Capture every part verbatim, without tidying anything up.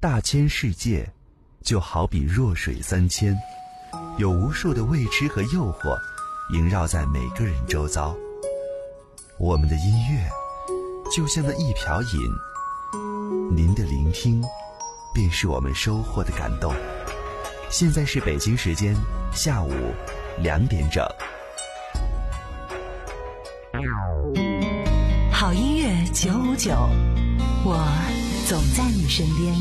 大千世界就好比弱水三千，有无数的未知和诱惑萦绕在每个人周遭。我们的音乐就像那一瓢饮，您的聆听便是我们收获的感动。现在是北京时间下午两点整。 好音乐九五九，我总在你身边。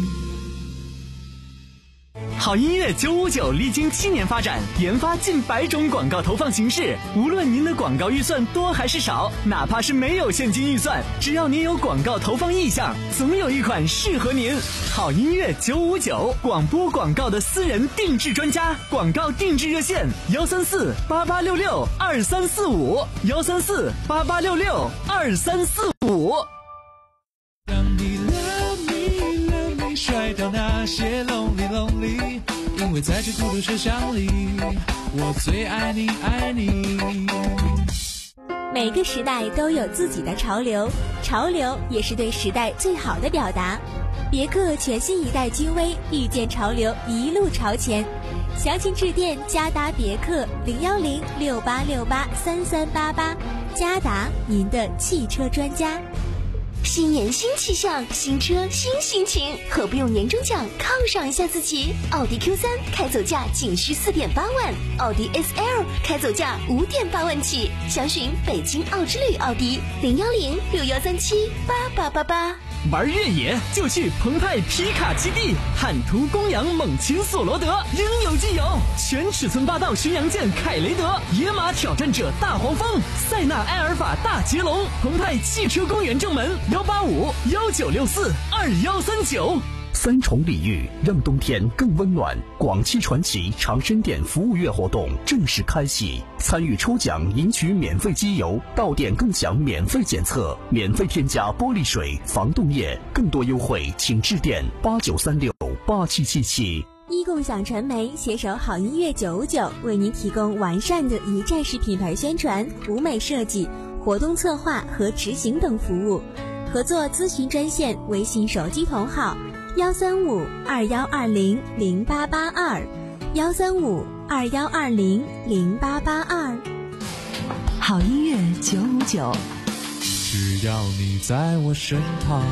好音乐九五九历经七年发展，研发近百种广告投放形式。无论您的广告预算多还是少，哪怕是没有现金预算，只要您有广告投放意向，总有一款适合您。好音乐九五九，广播广告的私人定制专家，广告定制热线幺三四八八六六二三四五幺三四八八六六二三四五。 让你 love me love me 甩掉那些 lonely lonely， 因为在这孤独车厢里，我最爱你爱你。 每个时代都有自己的潮流，潮流也是对时代最好的表达。别克全新一代君威，遇见潮流，一路朝前。详情致电嘉达别克零幺零六八六八三三八八，嘉达您的汽车专家。 新年新气象，新车新心情，何不用年终奖犒赏一下自己？奥迪 Q 三 开走价仅需四点八万，奥迪 S L 开走价五点八万起。详询北京奥之旅奥迪零幺零六幺三七八八八八。 玩越野就去澎湃皮卡基地，汉途、公羊、猛禽、索罗德应有尽有，全尺寸霸道巡洋舰凯雷德，野马挑战者大黄蜂，塞纳埃尔法大捷龙。澎湃汽车公园正门幺八五幺九六四二幺三九。 三重礼遇让冬天更温暖，广汽传祺长生店服务月活动正式开启，参与抽奖赢取免费机油，到店更享免费检测，免费添加玻璃水、防冻液，更多优惠请致电八九三六八七七七。 一共享传媒携手好音乐九五九，为您提供完善的一站式品牌宣传、舞美设计、活动策划和执行等服务。合作咨询专线微信手机同号幺三五二幺二零零八八二，幺三五二幺二零零八八二。 好音乐九五九， 只要你在我身旁。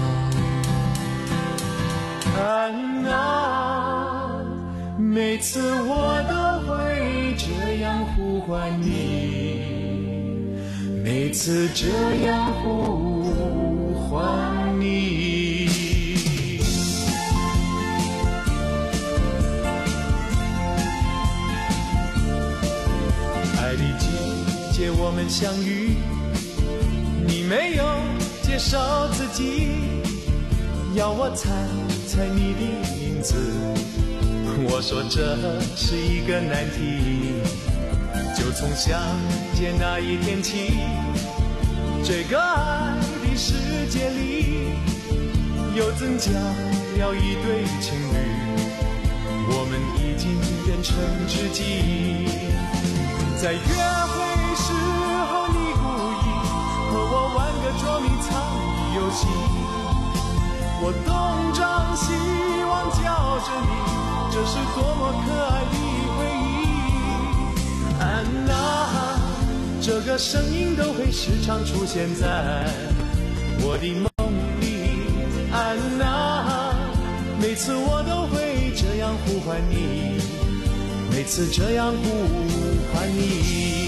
安娜，每次我都会这样呼唤你，每次这样呼唤你。爱的季节我们相遇，你没有介绍自己，要我猜猜你的名字，我说这是一个难题。就从相见那一天起，这个爱的世界里又增加了一对情侣，我们已经变成知己。在约会时候你故意和我玩个捉迷藏的游戏，我东张西望叫着你，这是多么可爱的回忆。安娜，这个声音都会时常出现在我的梦里。安娜，每次我都会这样呼唤你，每次这样呼唤你。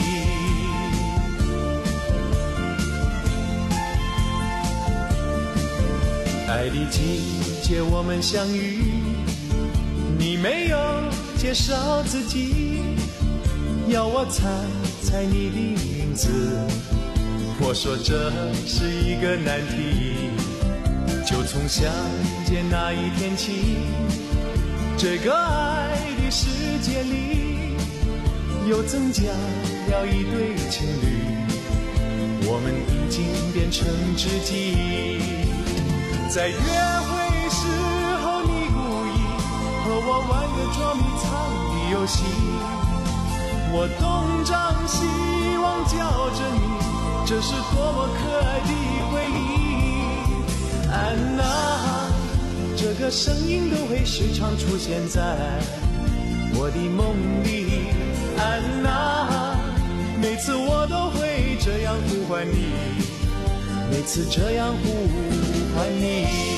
爱的季节我们相遇，你没有介绍自己，要我猜猜你的名字，我说这是一个难题。就从相见那一天起，这个爱的世界里又增加了一对情侣，我们已经变成知己。在约会时候你故意和我玩个捉迷藏的游戏，我东张西望叫着你，这是多么可爱的回忆。安娜，这个个声音都会时常出现在我的梦里。安娜，每次我都会这样呼唤你，每次这样呼唤你。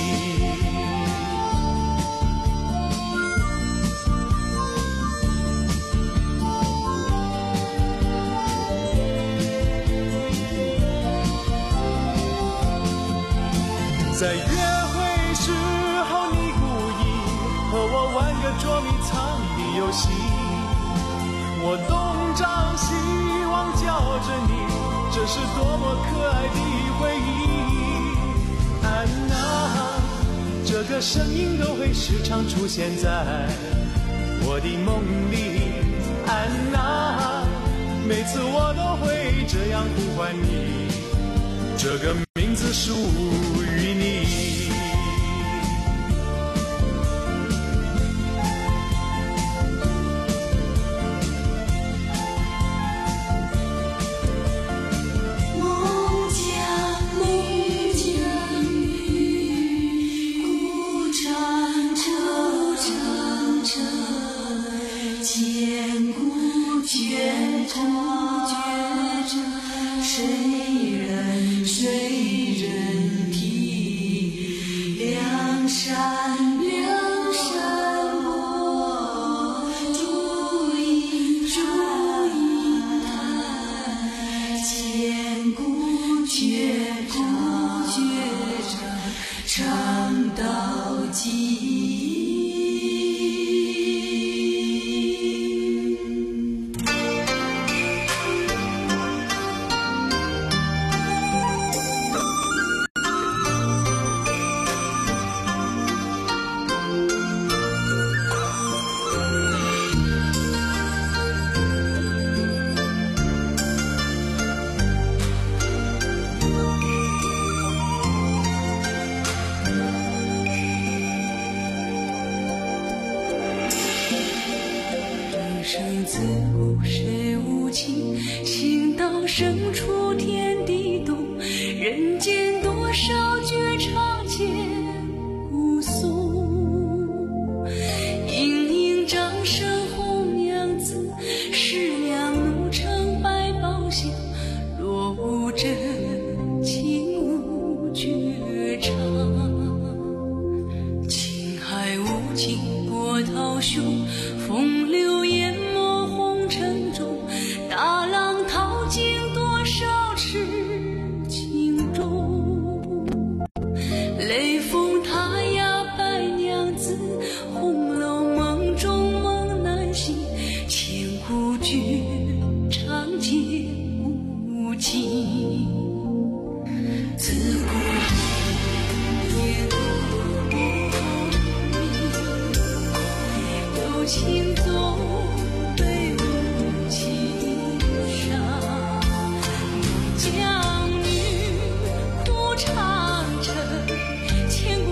在约会时候，你故意和我玩个捉迷藏的游戏，我东张西望叫着你，这是多么可爱的回忆。安娜，这个声音都会时常出现在我的梦里。安娜，每次我都会这样呼唤你，这个名字属于你。 将女哭长城，千古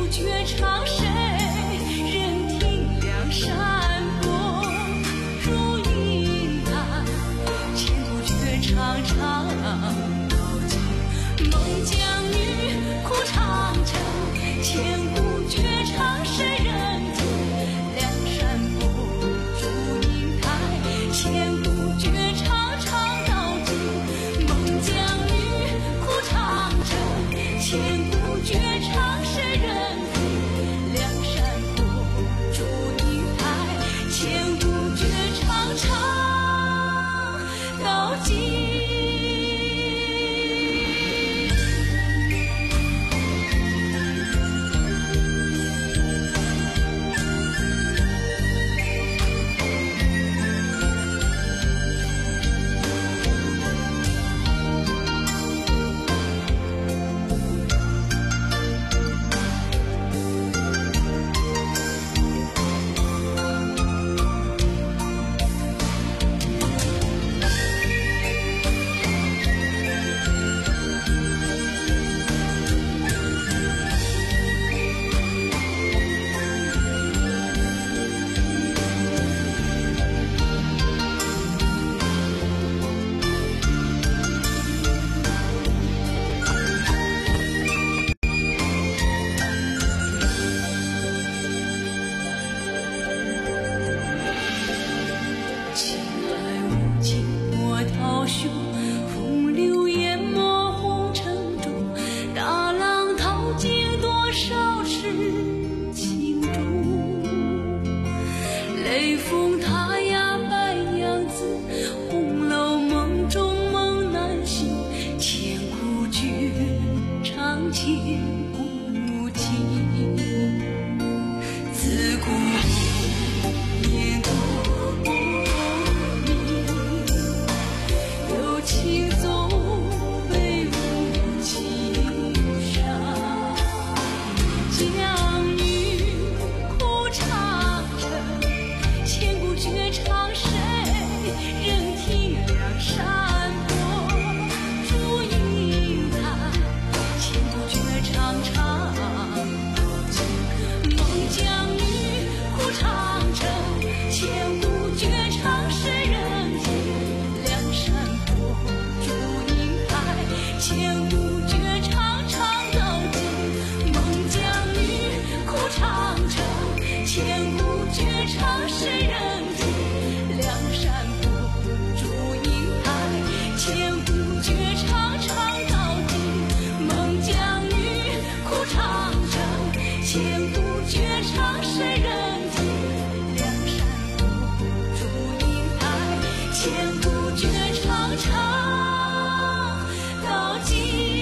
千古绝唱，谁人解？梁山伯，祝英台，千古绝唱，唱到今。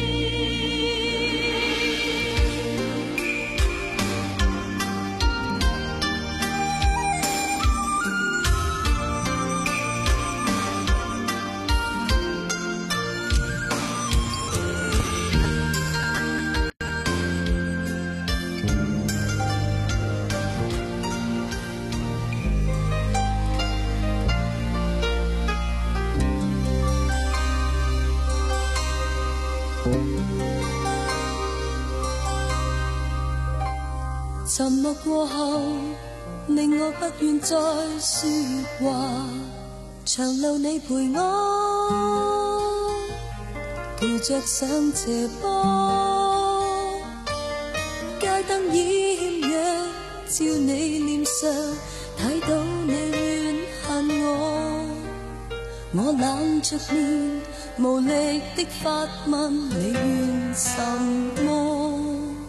沉默過後，令我不願再說話。長路你陪我，陪着上斜坡，街燈掩約，照你臉上，睇到你怨恨我。我冷着面，無力的發問你怨什麼？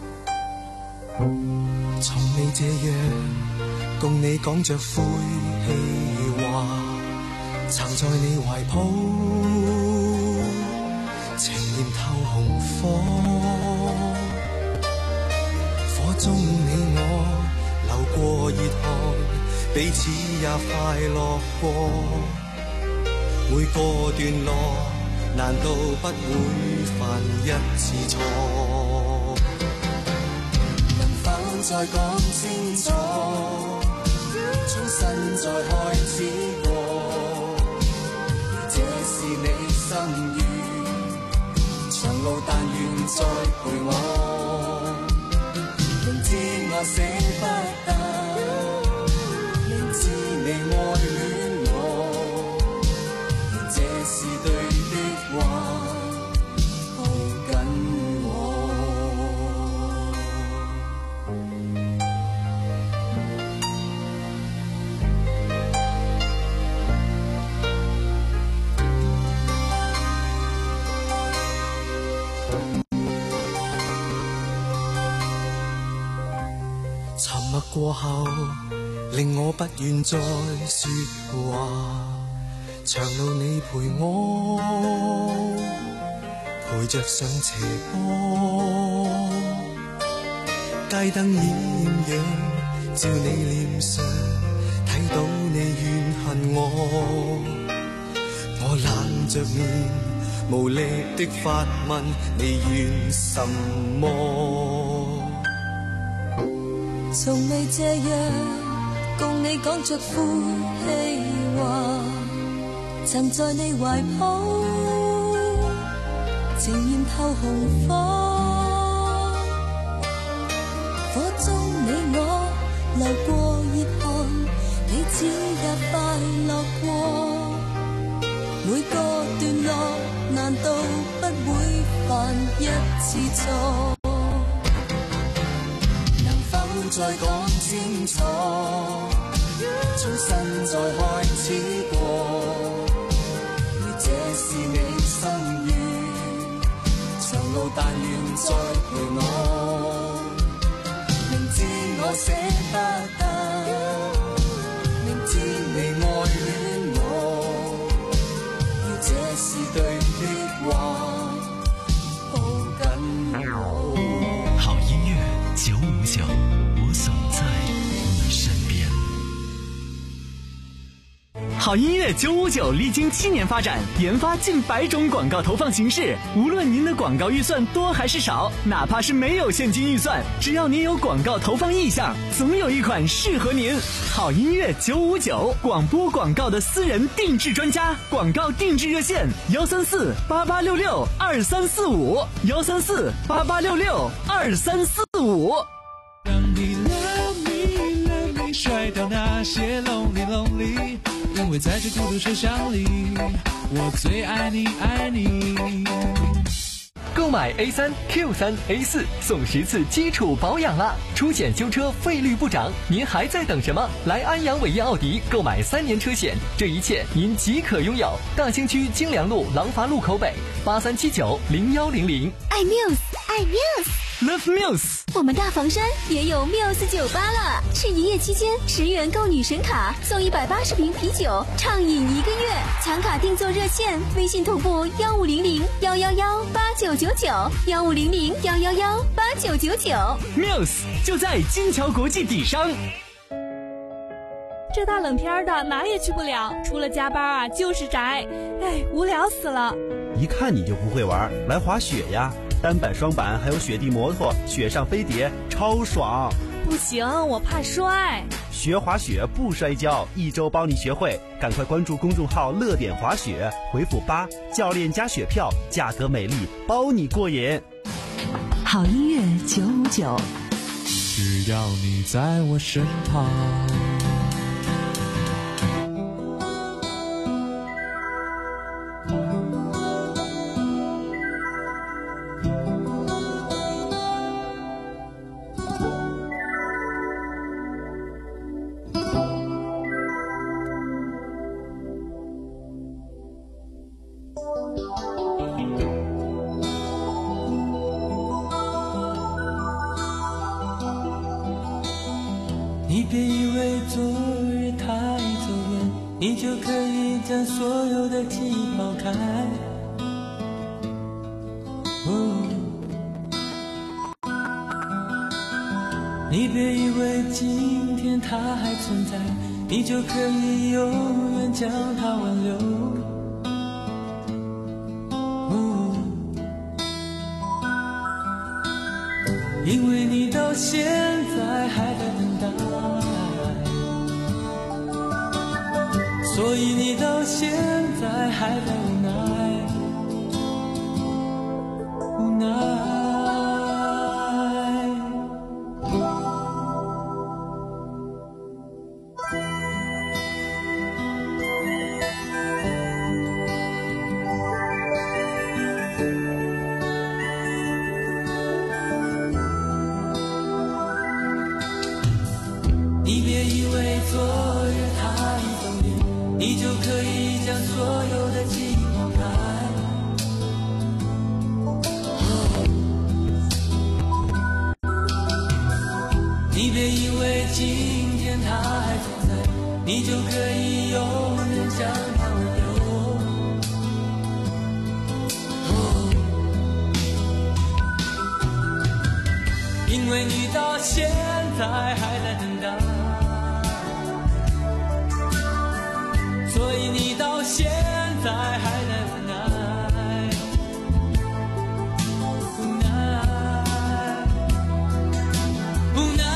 從未這樣共你講着晦氣話，曾在你懷抱，情念透紅火，火中你我流過熱汗，彼此也快樂過，每個段落難道不會犯一次錯？再講清楚，重新再開始過，這是你心願，長路但願再陪我，明知我捨不得，明知你愛戀我，這是對的話，抱緊我。沉默過後，令我不願再說話。長路你陪我，陪着上斜坡，街燈掩約，照你臉上，睇到你怨恨我。我冷着面，無力的發問你怨什麼？ 從未這樣共你講着呼氣話，曾在你懷抱，情願透紅火，火中你我流過熱汗，彼此也快樂過，每個段落難道不會犯一次錯？再講清楚，重新再開始過，這是你心願，長路但願再陪我，明知我捨不得，明知你愛戀我，這是對的話，抱緊我。 好音樂九五九，我總在你身邊。好音樂九五九歷經七年發展，研發近百種廣告投放形式。無論您的廣告預算多還是少，哪怕是沒有現金預算，只要您有廣告投放意向，總有一款適合您。好音樂九五九，廣播廣告的私人定制專家，廣告定制熱線：幺三四八八六六二三四五，幺三四八八六六二三四五。 让你 love me love me 甩掉那些 lonely lonely， 因为在这孤独车厢里，我最爱你爱你。 购买 A 三 Q 三 A 四送十次基础保养啦！出险修车费率不涨，您还在等什么？来安阳伟业奥迪购买三年车险，这一切您即可拥有。大兴区京良路廊坊路口北八三七九零幺零零。 爱 Muse 爱 Muse。 Love Muse。 我们大房山也有 Muse 酒吧了，是营业期间十元购女神卡送一百八十瓶啤酒，畅饮一个月。抢卡订座热线：微信同步幺五零零幺幺幺八九九九幺五零零幺幺幺八九九九。 Muse 就在金桥国际底商。 这大冷天的哪也去不了，除了加班啊就是宅，哎，无聊死了。 一看你就不会玩，来滑雪呀！单板、双板还有雪地摩托、雪上飞碟，超爽！ 不行，我怕摔。 学滑雪不摔跤，一周帮你学会。赶快关注公众号乐点滑雪，回复八，教练加雪票，价格美丽，包你过瘾。 好音乐九五九， 只要你在我身旁。 你别以为昨日太走远，你就可以将所有的记忆抛开。哦，你别以为今天它还存在，你就可以永远将它挽留。哦，因为你到现在还在等待，所以你到现在还在无奈，无奈。你别以为昨日太走远，你就可以将所有的记忆抛开。哦，你别以为今天它还存在，你就可以永远将它挽留。哦，因为你到现在还在等待，所以你到现在还在无奈，无奈，无奈。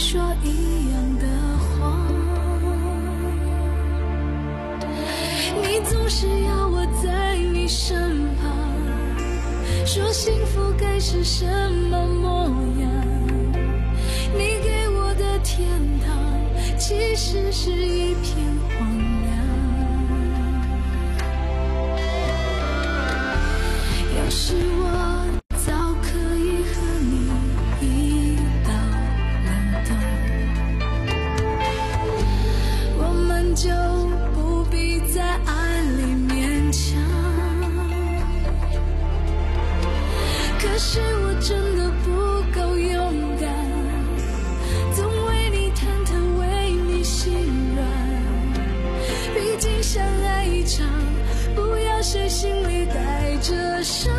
说一样的话，你总是要我在你身旁，说幸福该是什么模样，你给我的天堂其实是一片荒凉。要是我早可以和你一刀两断，我们就不必在爱里勉强。可是我真的不够勇敢，总为你忐忑，为你心软。毕竟相爱一场，不要谁心里带着伤。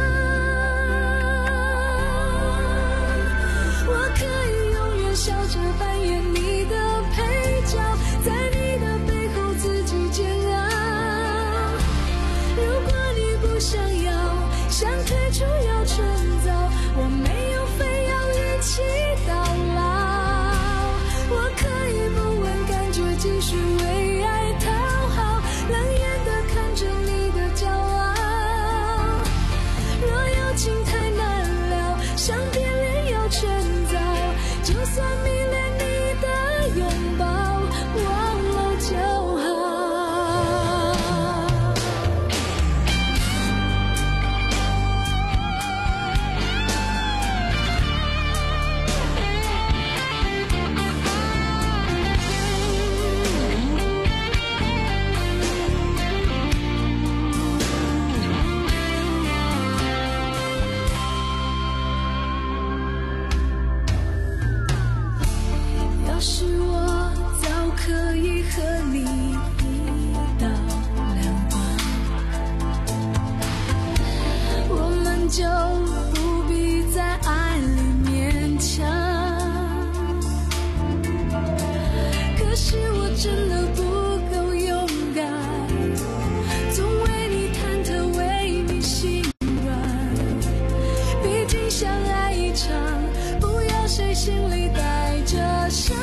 我可以永远笑着扮演你的配角，在你的背后自己煎熬。如果你不想要，想退出要趁早，我没有非要一起到老。我可以不问感觉，继续为爱讨好，冷眼地看着你的骄傲。若有情太难了，想别恋要趁早，就算迷恋你的拥抱，忘了就好。要是我早可以和你一刀两断，我们就不必在爱里勉强。可是我真的不够勇敢，总为你忐忑，为你心软。毕竟相爱一场，不要谁心里带着伤。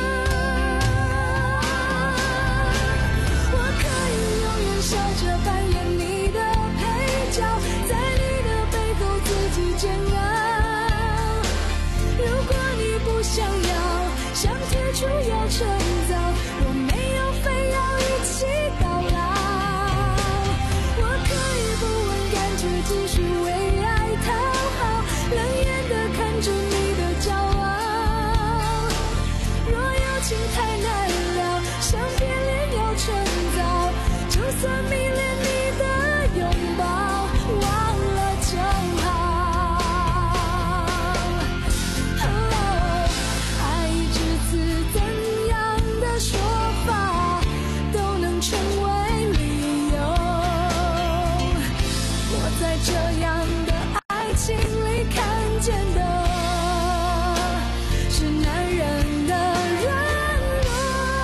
我可以永远笑着扮演你的配角，在你的背后自己煎熬。如果你不想要，想退出要趁早，我没有非要一起到老。我可以不问感觉，继续为爱讨好，冷眼地看着你的骄傲。若有情太难了，想别恋要趁早，就算迷恋你的拥抱，忘了就好。哦，爱一只字怎样的说法都能成为理由。我在这样的爱情里看见的是男人的软弱。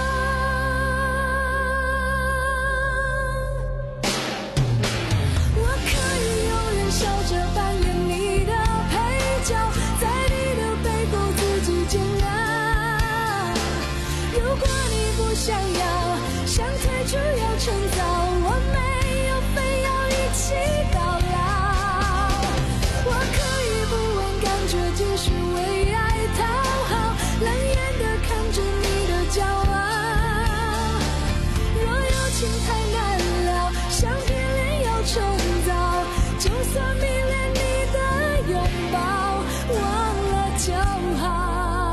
我可以永远笑着扮演你的配角，在你的背后自己煎熬。如果你不想要，想退出要趁早，我没有非要一起到老。我可以不问感觉，继续为爱讨好，冷眼地看着你的骄傲。若有情太难了，想别恋要趁早，就算迷恋你的拥抱，忘了就好。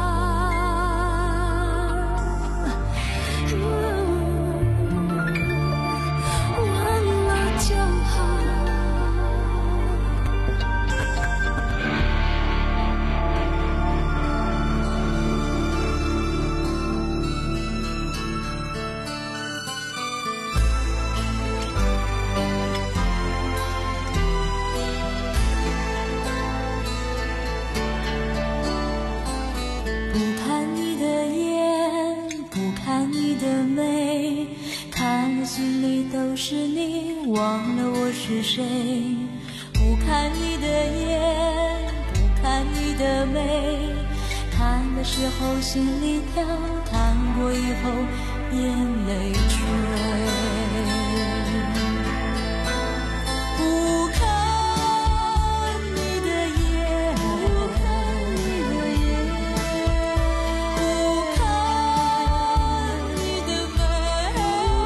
忘了就好。 的时候心里跳，看过以后眼泪垂。不看你的眼，不看你的眼，不看你的眉，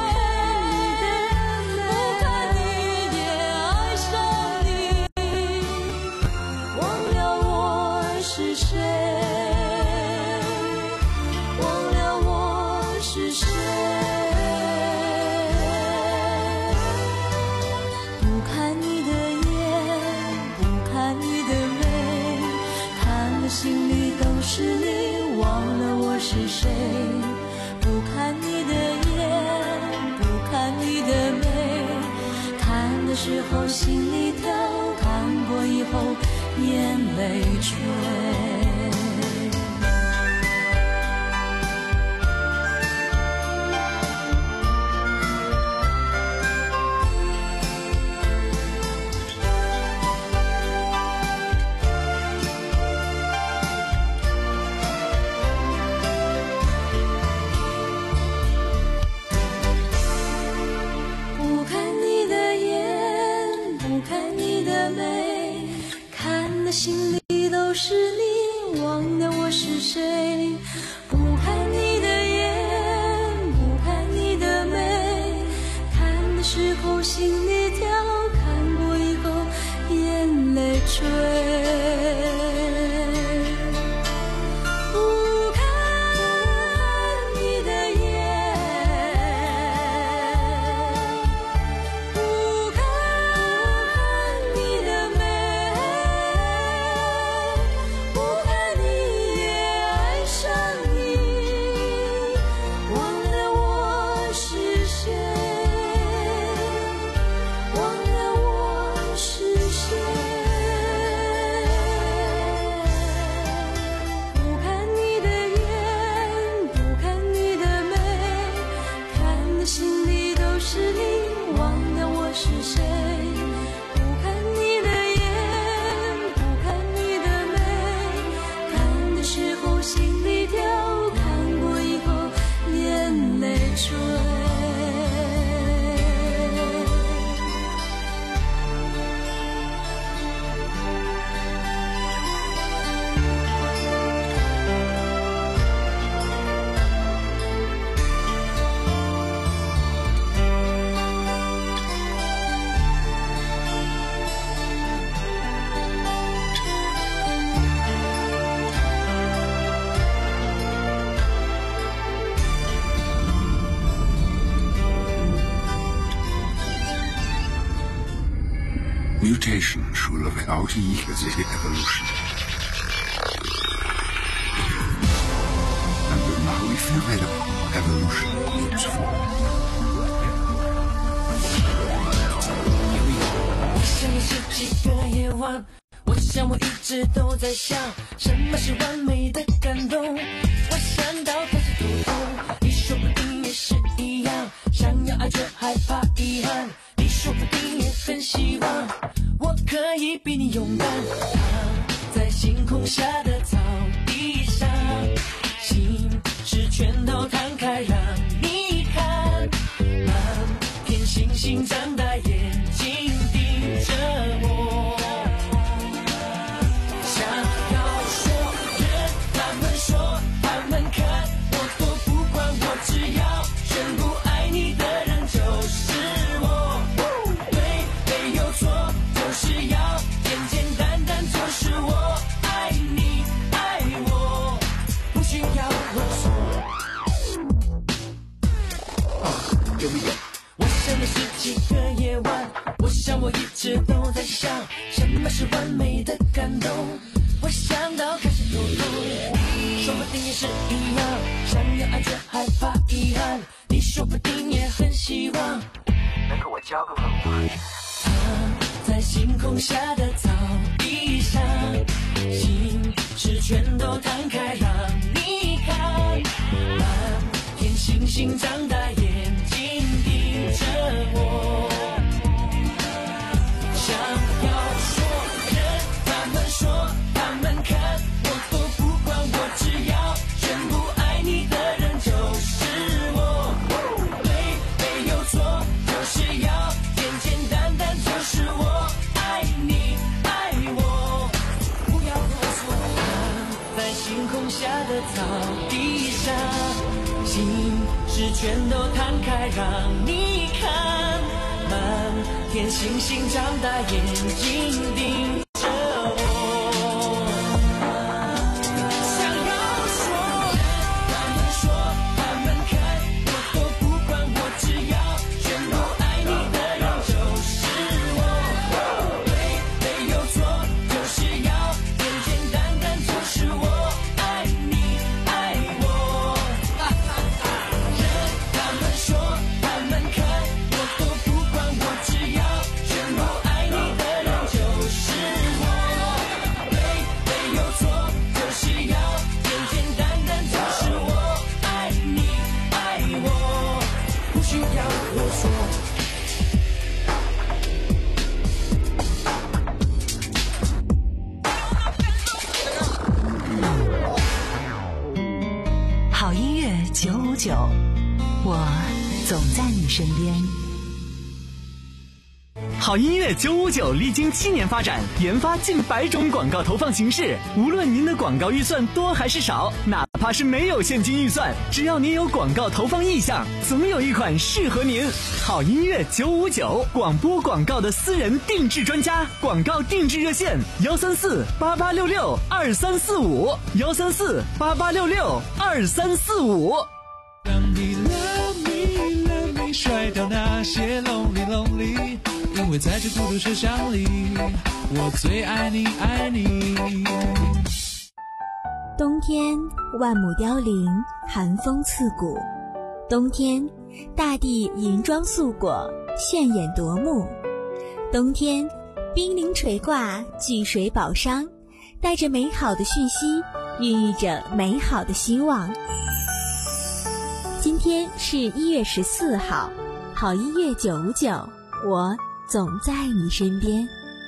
不看你也爱上你，忘了我是谁，忘了我是谁。不看你的眼，不看你的眉，看了心里都是你，忘了我是谁。不看你的眼，不看你的眉，看的时候心里跳，看过以后眼泪垂。不看你的眼，不看你的眉，看的心里都是你，忘了我是谁。不看你的眼，不看你的眉，看的时候心里跳，看过以后眼泪垂。不看你的眼，不看你的眉，不看你也爱上你，忘了我是谁，忘了我是谁。不看你的眼，不看你的眉，看的心里都是你，忘了我是谁。不看你的眼，不看你的眉，看的时候心里跳，看过以后眼泪垂。 Mutation 除了为奥体一个这些 evolution。And we're now we feel that evolution moves forward. 我想也是几个夜晚，我想我一直都在想，什么是完美的感动。我想到开始突破，你说不定也是一样，想要爱却害怕遗憾。你说不定也很希望我可以比你勇敢，躺在星空下的草地上，心事全都摊开让你看，满片星星张大眼睛盯着我，想要说人他们说他们看我都不管，我只要宣布爱你的人就是我，对没有错，就是要简简单单，就是我爱你爱我，不需要啰嗦。有没有？我想的是几个夜晚，我想我一直都在想，什么是完美的感动。我想到开始流露，说不定也是一样，想要爱却害怕遗憾。你说不定也很希望能跟我交个朋友。躺在星空下的草地上，心事全都摊开让你看，满片星星张大眼睛盯着我，想要说人他们说他们看我都不管，我只要在星空下的草地上，心事全都摊开让你看，满天星星张大眼睛盯着我，想要说他们说他们看我都不管，我只要全部爱你的人就是我，对没有错，就是要简简单单，就是我爱你爱我，任他们说他们看我都不管，我只要全部爱你的人就是我，对没有错，就是要简简单单，就是我爱你爱我，不需要啰嗦。 好音乐九五九，我总在你身边。 好音乐九五九历经七年发展，研发近百种广告投放形式。无论您的广告预算多还是少，哪怕是没有现金预算，只要您有广告投放意向，总有一款适合您。好音乐九五九，广播广告的私人定制专家，广告定制热线：幺三四八八六六二三四五，幺三四八八六六二三四五。 让你 love me love me 甩掉那些 lonely lonely， 因为在这孤独车厢里，我最爱你爱你。 冬天万亩凋零，寒风刺骨。冬天大地银装素裹，炫眼夺目。冬天冰凌垂挂，聚水宝商，带着美好的讯息，孕育着美好的希望。今天是一月十四号，好音乐九五九，我总在你身边。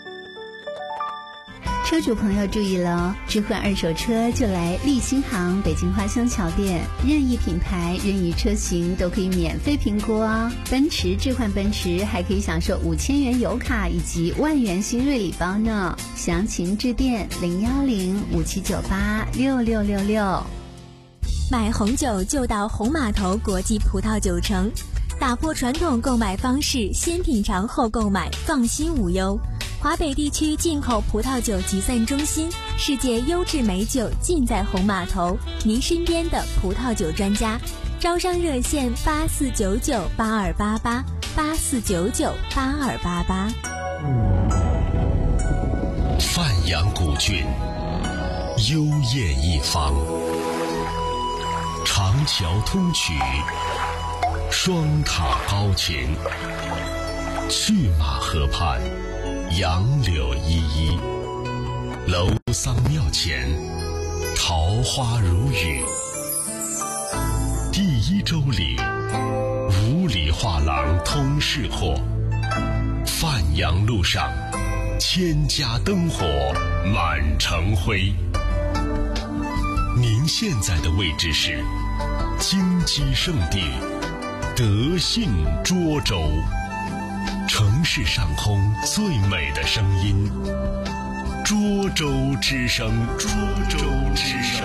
车主朋友注意了哦，置换二手车就来利新行北京花乡桥店，任意品牌任意车型都可以免费评估哦。奔驰置换奔驰还可以享受五千元油卡以及万元新锐礼包呢，详情致电零幺零五七九八六六六六。 买红酒就到红码头国际葡萄酒城，打破传统购买方式，先品尝后购买，放心无忧。华北地区进口葡萄酒集散中心，世界优质美酒尽在红码头，您身边的葡萄酒专家。招商热线八四九九八二八八八四九九八二八八。 范阳古郡，幽艳一方，长桥通衢，双塔高擎，去马河畔，杨柳依依，楼桑庙前，桃花如雨。第一周里，五里画廊通市货，范阳路上，千家灯火满城辉。您现在的位置是金鸡圣地德信涿州，城市上空最美的声音，涿州之声，涿州之声。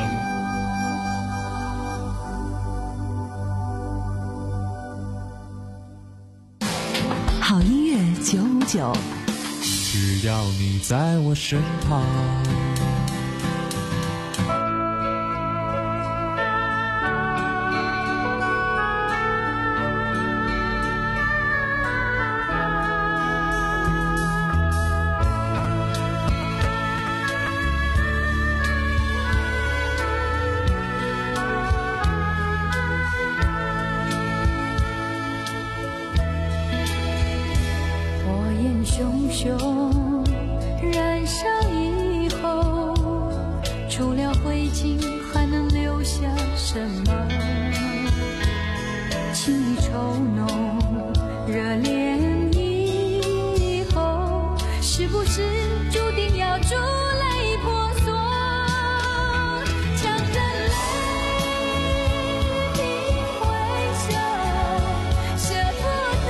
好音乐九五九， 只要你在我身旁。 熊熊燃烧以后，除了灰烬还能留下什么？情意稠浓，热恋以后，是不是注定要珠泪婆娑？强忍泪回首，舍不得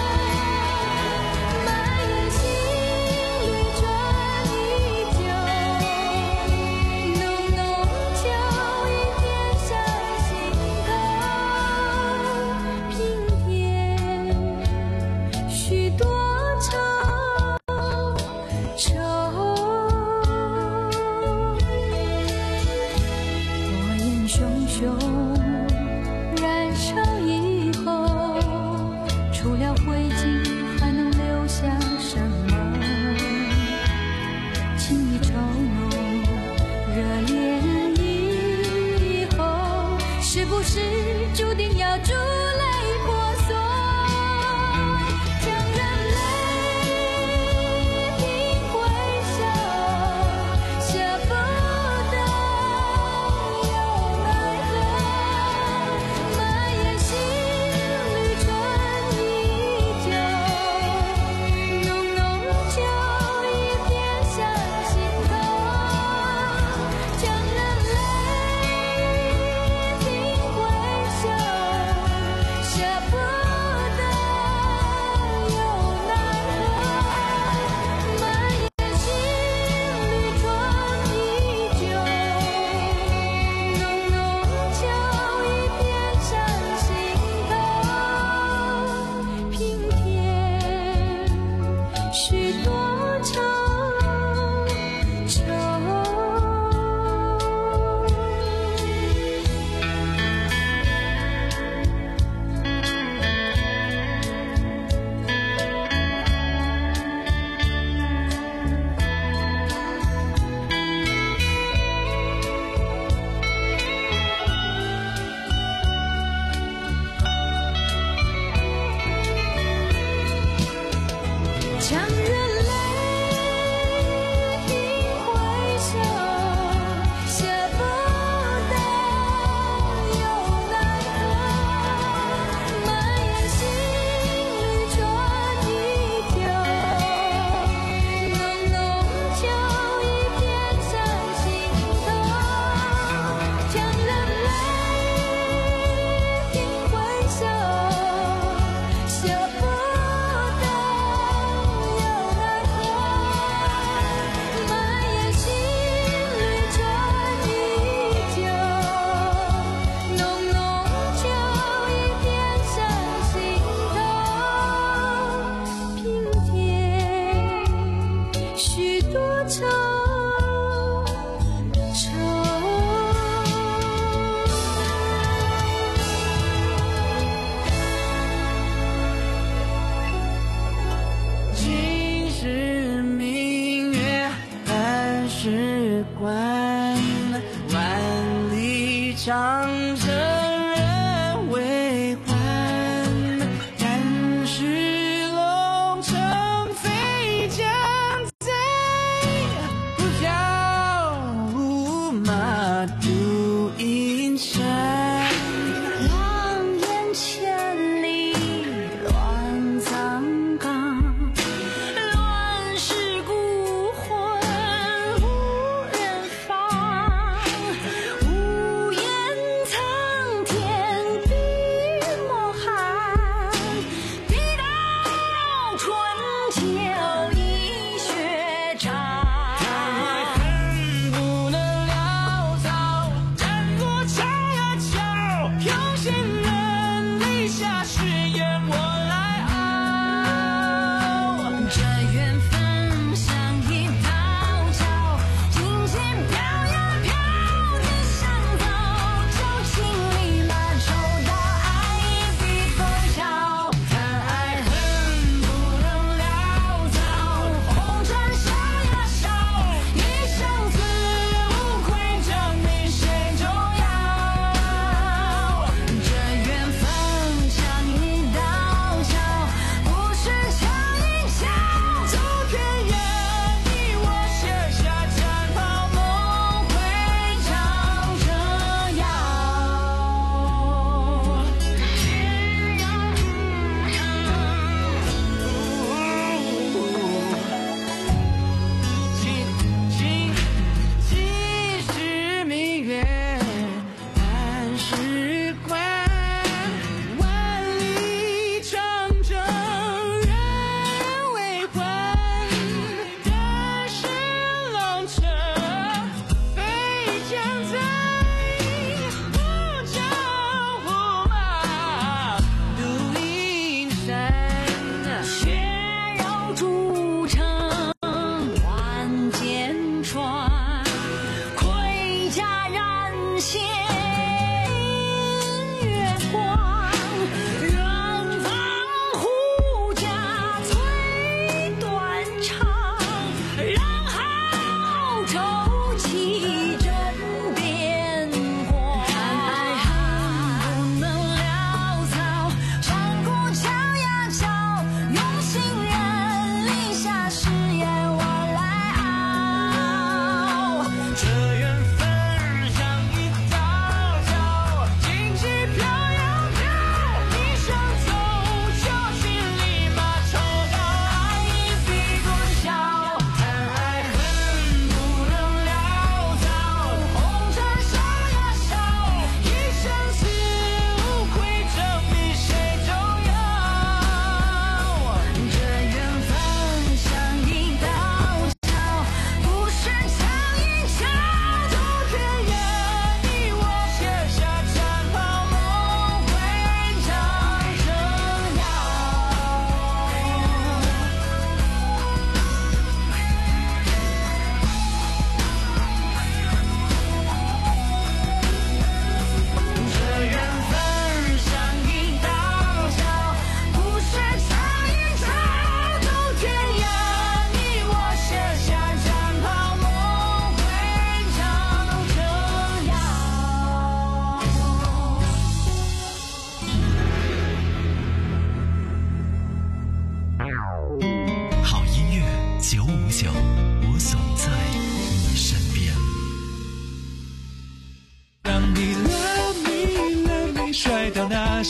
埋怨心里春依旧。 是注定要珠泪婆娑，将人泪拼回首，舍不得又奈何，埋怨心里春依旧，浓浓秋意偏向心头，将人泪拼回首，舍不得又奈何，埋怨心里春依旧，浓浓秋意偏向心头，平添许多愁愁。将人泪拼回首，舍不得又奈何，埋怨心里春依旧，浓浓秋意偏向心头，将人泪拼回首，舍不得又奈何，埋怨心里春依旧，浓浓秋意偏向心头，平添许多愁今是明月半时关，万里长征人未还。但是龙城飞将在，不教无马度阴山。 望眼千里乱葬岗，乱世孤魂无人放，无言残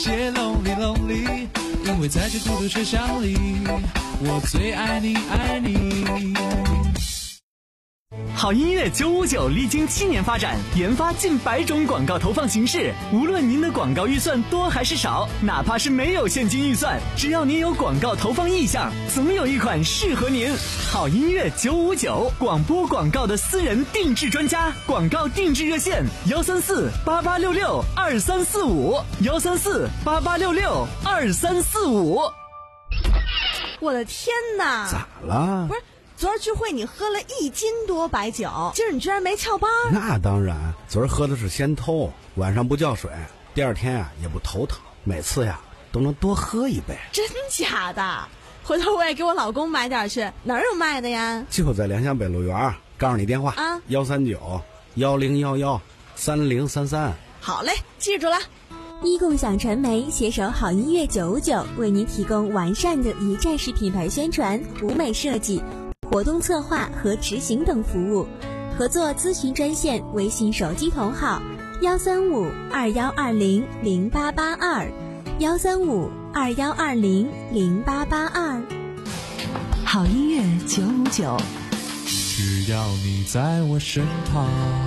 些 lonely lonely， 因为在这孤独车厢里，我最爱你爱你。 好音乐九五九历经七年发展，研发近百种广告投放形式。无论您的广告预算多还是少，哪怕是没有现金预算，只要您有广告投放意向，总有一款适合您。好音乐九五九，广播广告的私人定制专家，广告定制热线：幺三四八八六六二三四五，幺三四八八六六二三四五。 我的天哪！ 咋了？ 不是。昨儿聚会你喝了一斤多白酒，今儿你居然没翘班？ 那当然，昨儿喝的是仙偷，晚上不叫水，第二天啊也不头疼，每次呀都能多喝一杯。 真假的？回头我也给我老公买点去，哪儿有卖的呀？ 就在良乡北路园，告诉你电话啊， 幺三九幺零幺幺三零三三。 好嘞，记住了。 一共享传媒携手好音乐九五九，为您提供完善的一站式品牌宣传、舞美设计、活动策划和执行等服务。合作咨询专线：微信手机同号幺三五二幺二零零八八二，幺三五二幺二零零八八二。 好音乐九五九， 只要你在我身旁。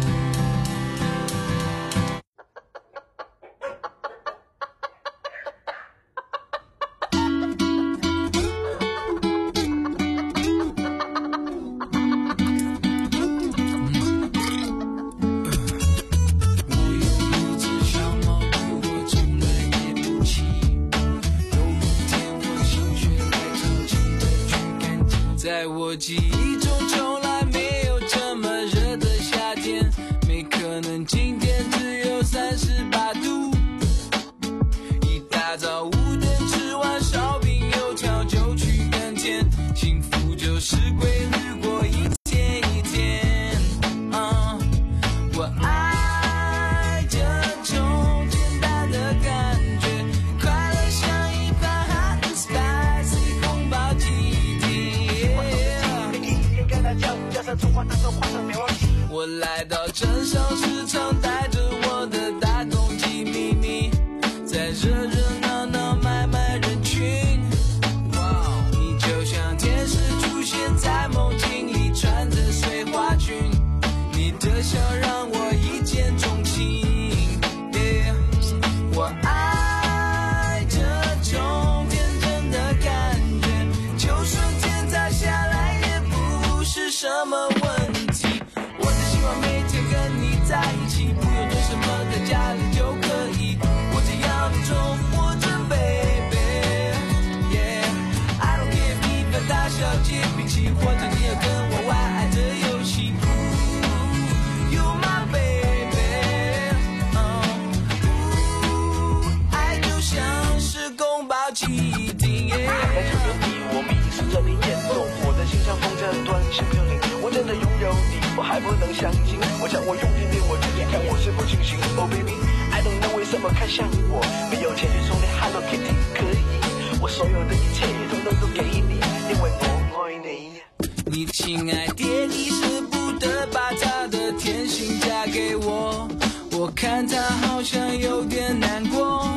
在我记忆中从来没有这么热的夏天，没可能今天只有三十八度。一大早五点吃完烧饼油条就去跟前，幸福就是规律过一天一天。uh, 我爱这种简单的感觉，快乐像一盘 hot and spicy 宫保鸡丁。我来到镇上市场，带着我的大公鸡秘密，在热热闹闹买卖人群。你就像天使出现在梦境里，穿着碎花裙，你的笑让我一见钟情。yeah. 我爱这种天真的感觉，就算天塌下来也不是什么问题。我只希望每天跟你在一起，不用对什么的家里就可以，我只要你宠我着 baby。 yeah. I don't care if 你犯大小姐脾气，或者你要跟我玩爱的游戏。 You my baby。 uh, 爱就像是宫保鸡丁。yeah. 在这个你我迷失着你眼中，我的心像风筝断线就你，我真的拥有你，我还不能相信，我想我用尽力我自己看我是不清醒。 Oh baby I don't know 为什么看向我，没有钱去送你 Hello Kitty 可以，我所有的一切统统都给你，因为我爱你。 你亲爱爹地舍不得把他的甜心嫁给我，我看他好像有点难过。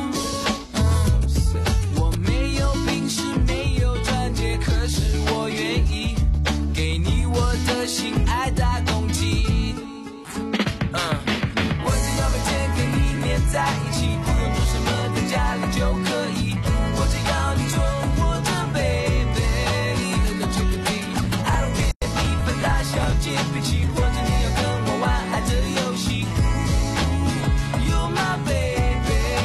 我没有平时没有钻戒，可是我愿意给你我的心爱大公鸡。嗯，我只要每天跟你黏在一起，不用做什么在家里就可以，我只要你宠我着 baby。 I don't care 你犯大小姐脾气，或者你要跟我玩爱的游戏。 You my baby。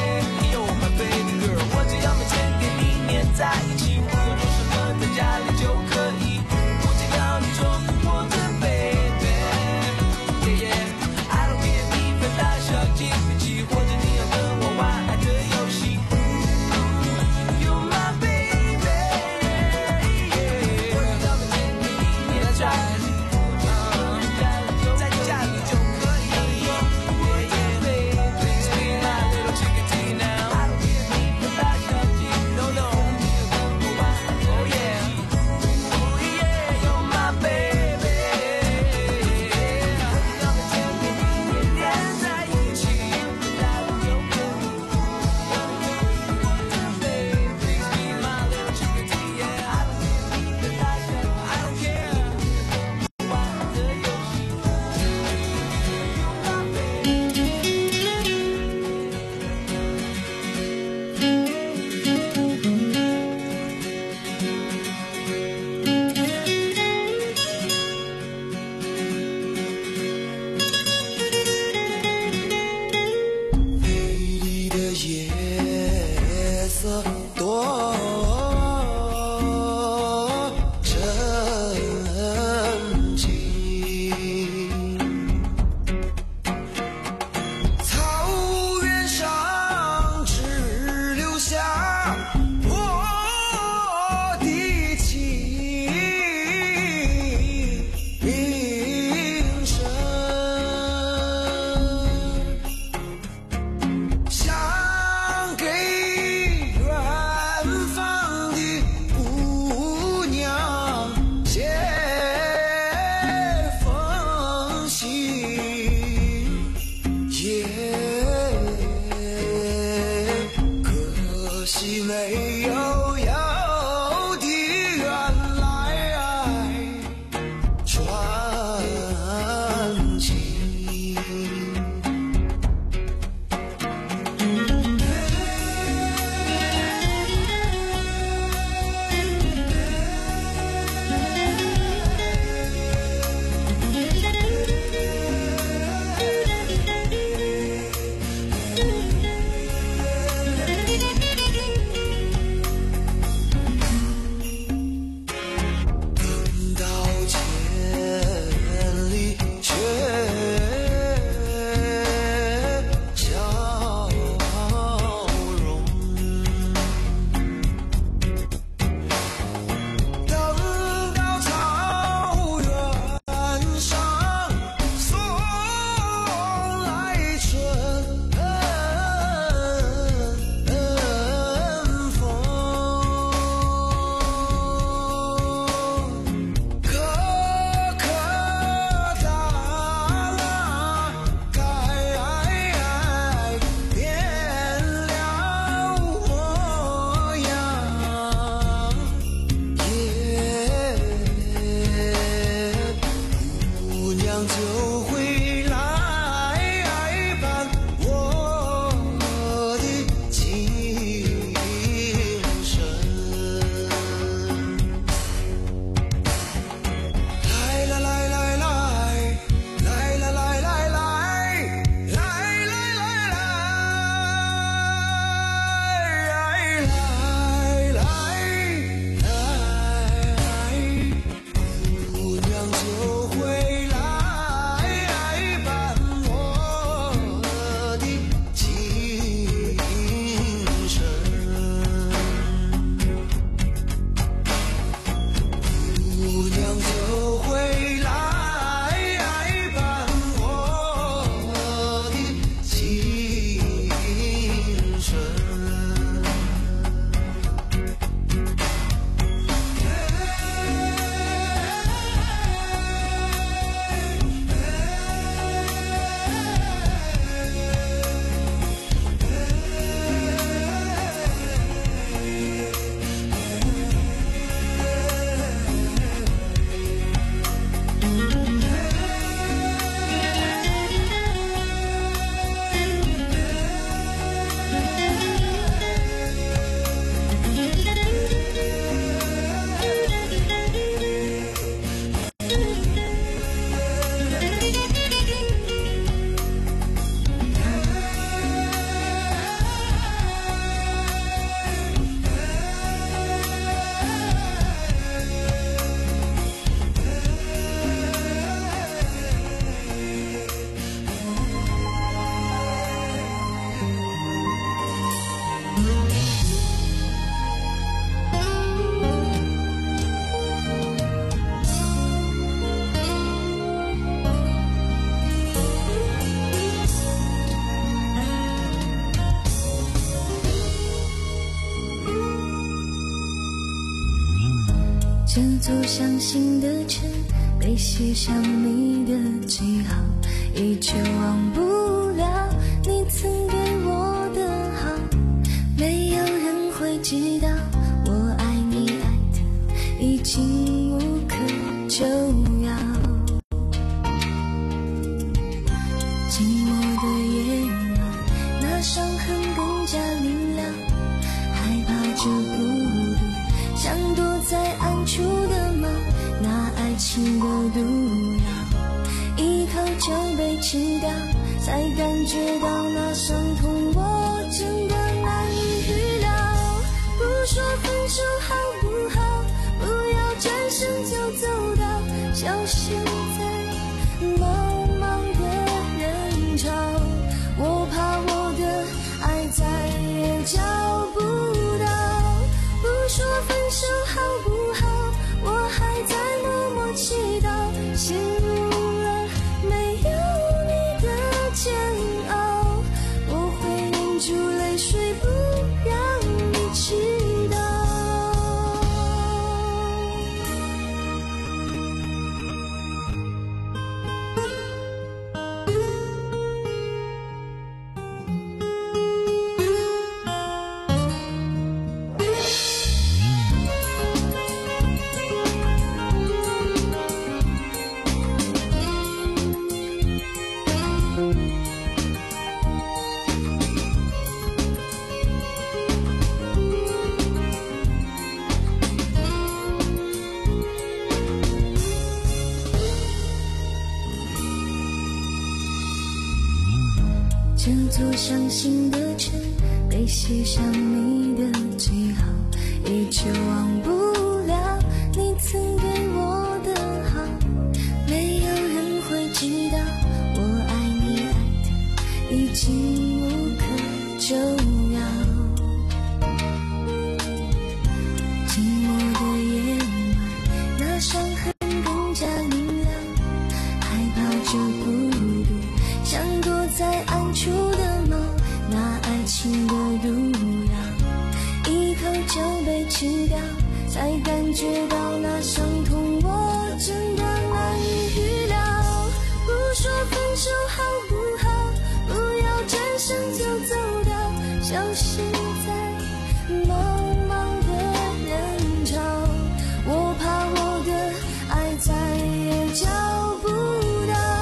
娘就会来伴我的情深。来来来来来来来来来来来来来来来来，姑娘就会来伴我的情深。姑娘就会来伴我的情深。 这座伤心的城被写上你的记号，依旧忘不了你曾给我的好。没有人会知道我爱你爱的已经无可救药。寂寞的夜晚，那伤痕更加明亮，害怕这孤独像躲在暗处的猫，那爱情的毒药一口就被吃掉，才感觉到那伤痛我真的难以预料。不说分手好不好，不要转身就走到消失在茫茫的人潮，我怕我的爱再也找不到。不说分手好不好，我还在默默祈祷，陷入了没有你的煎熬，我会忍住泪水不让你知道。这座伤心的城被写上你的记号，依旧忘不了你曾给我的好。没有人会知道我爱你爱的已经无可救药。寂寞的夜晚，那伤痕更加明亮，害怕这孤独像躲在暗处的猫，那爱情的毒药一口就被吃掉，才感觉到那伤痛我真的难以预料。不说分手好不好，不要转身就走掉，消失在茫茫的人潮，我怕我的爱再也找不到。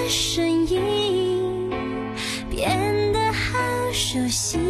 身影变得好熟悉。